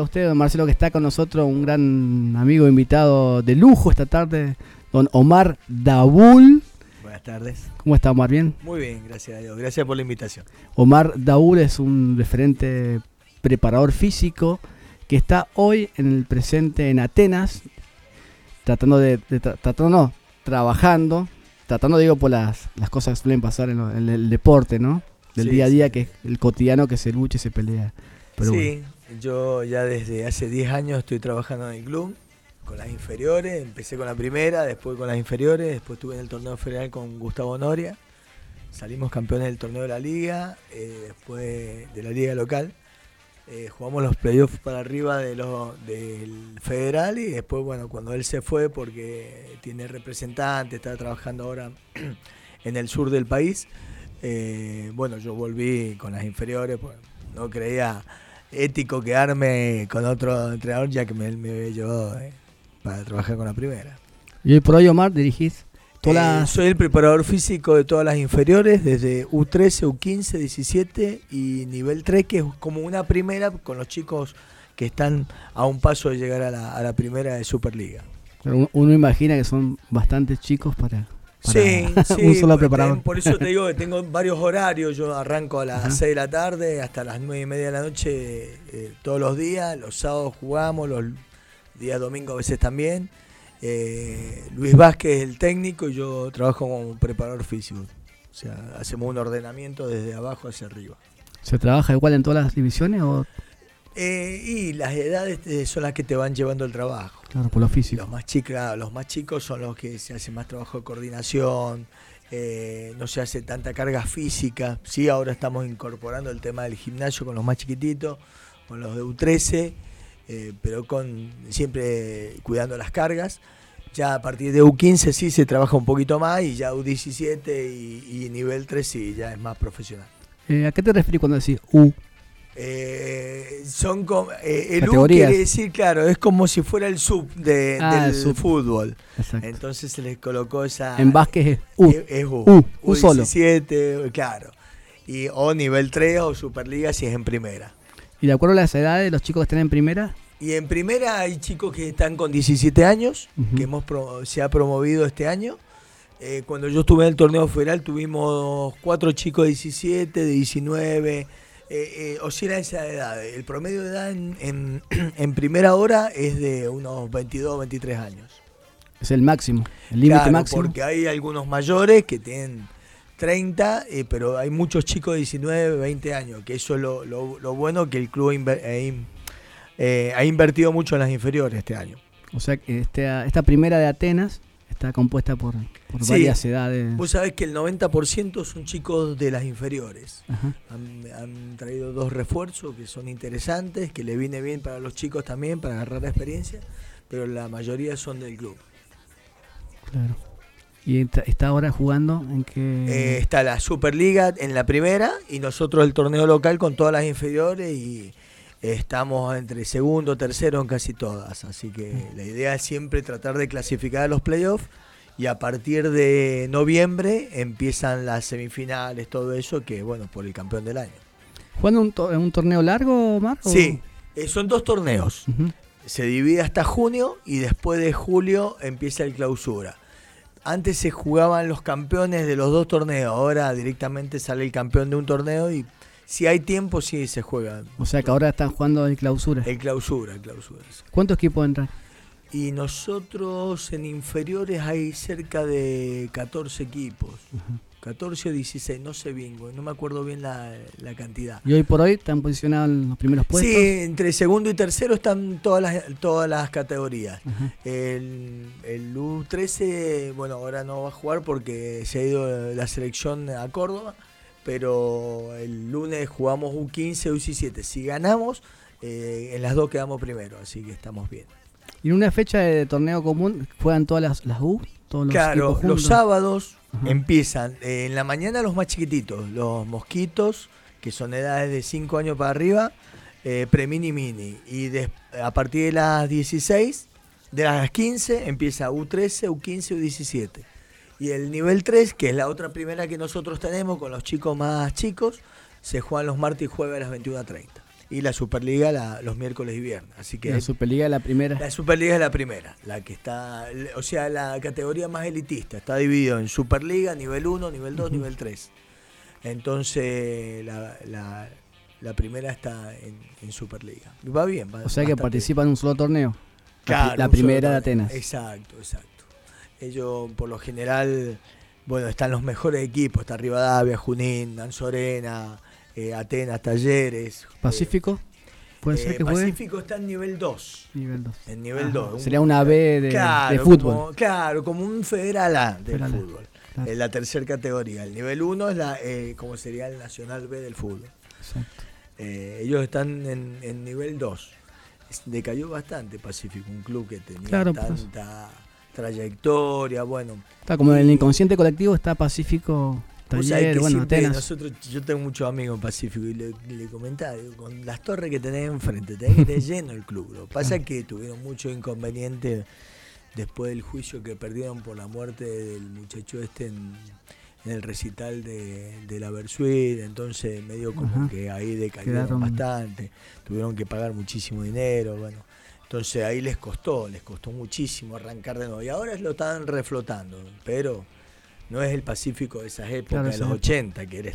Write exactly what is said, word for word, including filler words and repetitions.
A usted, don Marcelo, que está con nosotros, un gran amigo invitado de lujo esta tarde, don Omar Daboul. Buenas tardes. ¿Cómo está, Omar? ¿Bien? Muy bien, gracias a Dios. Gracias por la invitación. Omar Daboul es un referente preparador físico que está hoy en el presente en Atenas, tratando de, de tra- tratando no, trabajando, tratando digo por las, las cosas que suelen pasar en, lo, en el deporte, ¿no? Del Sí, día a día, sí. que es el cotidiano que se lucha y se pelea. Pero sí, bueno. yo ya desde hace diez años estoy trabajando en el club, con las inferiores. Empecé con la primera, después con las inferiores, después estuve en el torneo federal con Gustavo Noria. Salimos campeones del torneo de la liga, eh, después de la liga local. Eh, jugamos los playoffs para arriba de lo, del federal y después, bueno, cuando él se fue porque tiene representante, está trabajando ahora en el sur del país, eh, bueno, yo volví con las inferiores, pues no creía ético quedarme con otro entrenador ya que me, me había llevado eh, para trabajar con la primera. Y hoy por hoy, Omar, dirigís todas Eh, las... soy el preparador físico de todas las inferiores, desde U trece, U quince, diecisiete y nivel tres, que es como una primera con los chicos que están a un paso de llegar a la, a la primera de Superliga. Uno, uno imagina que son bastantes chicos para, para Sí, sí, un solo por, preparador. por eso te digo que tengo varios horarios. Yo arranco a las Ajá. seis de la tarde hasta las nueve y media de la noche eh, todos los días. Los sábados jugamos, los días domingos a veces también. Eh, Luis Vázquez es el técnico y yo trabajo como preparador físico. O sea, hacemos un ordenamiento desde abajo hacia arriba. ¿Se trabaja igual en todas las divisiones o...? Eh, y las edades eh, son las que te van llevando el trabajo. Claro, por lo físico. Los más chicos, los más chicos son los que se hace más trabajo de coordinación, eh, no se hace tanta carga física. Sí, ahora estamos incorporando el tema del gimnasio con los más chiquititos, con los de U trece, eh, pero con siempre cuidando las cargas. Ya a partir de U quince sí se trabaja un poquito más y ya U diecisiete y, y nivel tres sí, ya es más profesional. Eh, ¿A qué te refieres cuando decís U? Eh, son como, eh, el U Categorías. quiere decir, claro, es como si fuera el sub de, Ah, del el sub. fútbol. Exacto. Entonces se les colocó esa. En básquet es U. Es, es U. U, U solo. U diecisiete, claro. Y, o nivel tres o Superliga si es en primera. Y de acuerdo a las edades de los chicos que están en primera, Y en primera hay chicos que están con diecisiete años, uh-huh. que hemos pro, se ha promovido este año. Eh, cuando yo estuve en el torneo federal tuvimos cuatro chicos de diecisiete, de diecinueve. Eh, eh, oscila esa edad. El promedio de edad en, en, en primera hora es de unos veintidós, veintitrés años. es el máximo, el límite Claro, máximo. porque hay algunos mayores que tienen treinta, eh, pero hay muchos chicos de diecinueve, veinte años, que eso es lo, lo, lo bueno, que el club inver, eh, eh, ha invertido mucho en las inferiores este año. O sea, que este, esta primera de Atenas está compuesta por, por Sí. varias edades. Vos sabés que el noventa por ciento son chicos de las inferiores. Ajá. Han, han traído dos refuerzos que son interesantes, que le viene bien para los chicos también, para agarrar la experiencia, pero la mayoría son del club. Claro. ¿Y está, está ahora jugando en qué? Eh, está la Superliga en la primera y nosotros el torneo local con todas las inferiores y estamos entre segundo, tercero en casi todas. Así que la idea es siempre tratar de clasificar a los playoffs y a partir de noviembre empiezan las semifinales, todo eso, que bueno, por el campeón del año. ¿Jugando un, to- un torneo largo, Omar? o- Sí, eh, son dos torneos. Uh-huh. Se divide hasta junio y después de julio empieza el clausura. Antes se jugaban los campeones de los dos torneos, ahora directamente sale el campeón de un torneo y si hay tiempo sí se juega. O sea que ahora están jugando en clausura. El clausura, el clausura. Sí. ¿Cuántos equipos entran? Y nosotros en inferiores hay cerca de catorce equipos. Uh-huh. catorce o dieciséis, no sé bien, no me acuerdo bien la, la cantidad. ¿Y hoy por hoy están posicionados en los primeros puestos? Sí, entre segundo y tercero están todas las, todas las categorías. Uh-huh. El, el U trece, bueno, ahora no va a jugar porque se ha ido la selección a Córdoba, pero el lunes jugamos U quince, U diecisiete. Si ganamos, eh, en las dos quedamos primero, así que estamos bien. ¿Y en una fecha de torneo común juegan todas las, las U? Todos los Claro, equipos juntos? los sábados Ajá. empiezan eh, en la mañana los más chiquititos, los mosquitos, que son edades de cinco años para arriba, eh, pre-mini mini. Y de, a partir de las dieciséis, de las quince, empieza U trece, U quince, U diecisiete. Y el nivel tres, que es la otra primera que nosotros tenemos con los chicos más chicos, se juegan los martes y jueves a las veintiuna treinta. y la Superliga la, los miércoles y viernes. Así que la Superliga es la primera. La Superliga es la primera, la que está, o sea, la categoría más elitista. Está dividido en Superliga, nivel uno, nivel dos, uh-huh. nivel tres. Entonces, la, la, la primera está en, en Superliga. Va bien. Va, o sea que participa en un solo torneo. Claro, la primera de Atenas. Exacto, exacto. Ellos, por lo general, bueno, están los mejores equipos. Está Rivadavia, Junín, Anzorena, eh, Atenas, Talleres. ¿Pacífico? ¿Puede eh, ser que Pacífico juegue? está en nivel dos. Nivel dos. En nivel dos. Sería una B de, claro, de fútbol. Como, claro, como un federal A del federal. fútbol. Claro. En la tercera categoría. El nivel uno es la eh, como sería el Nacional B del fútbol. Exacto. Eh, ellos están en, en nivel dos. Decayó bastante Pacífico, un club que tenía claro, tanta pues. trayectoria, bueno. Está como en el inconsciente colectivo está Pacífico, Taller, bueno, Atenas. Nosotros, yo tengo muchos amigos en Pacífico y le, le comentaba, digo, con las torres que tenés enfrente, tenés que tener lleno el club. Lo que pasa es que tuvieron muchos inconvenientes después del juicio que perdieron por la muerte del muchacho este en, en el recital de, de la Versuit, entonces medio como Ajá. que ahí decayeron Quedaron... bastante, tuvieron que pagar muchísimo dinero, bueno, entonces ahí les costó, les costó muchísimo arrancar de nuevo, y ahora lo están reflotando, pero no es el Pacífico de esas épocas, claro, de los ochenta, que era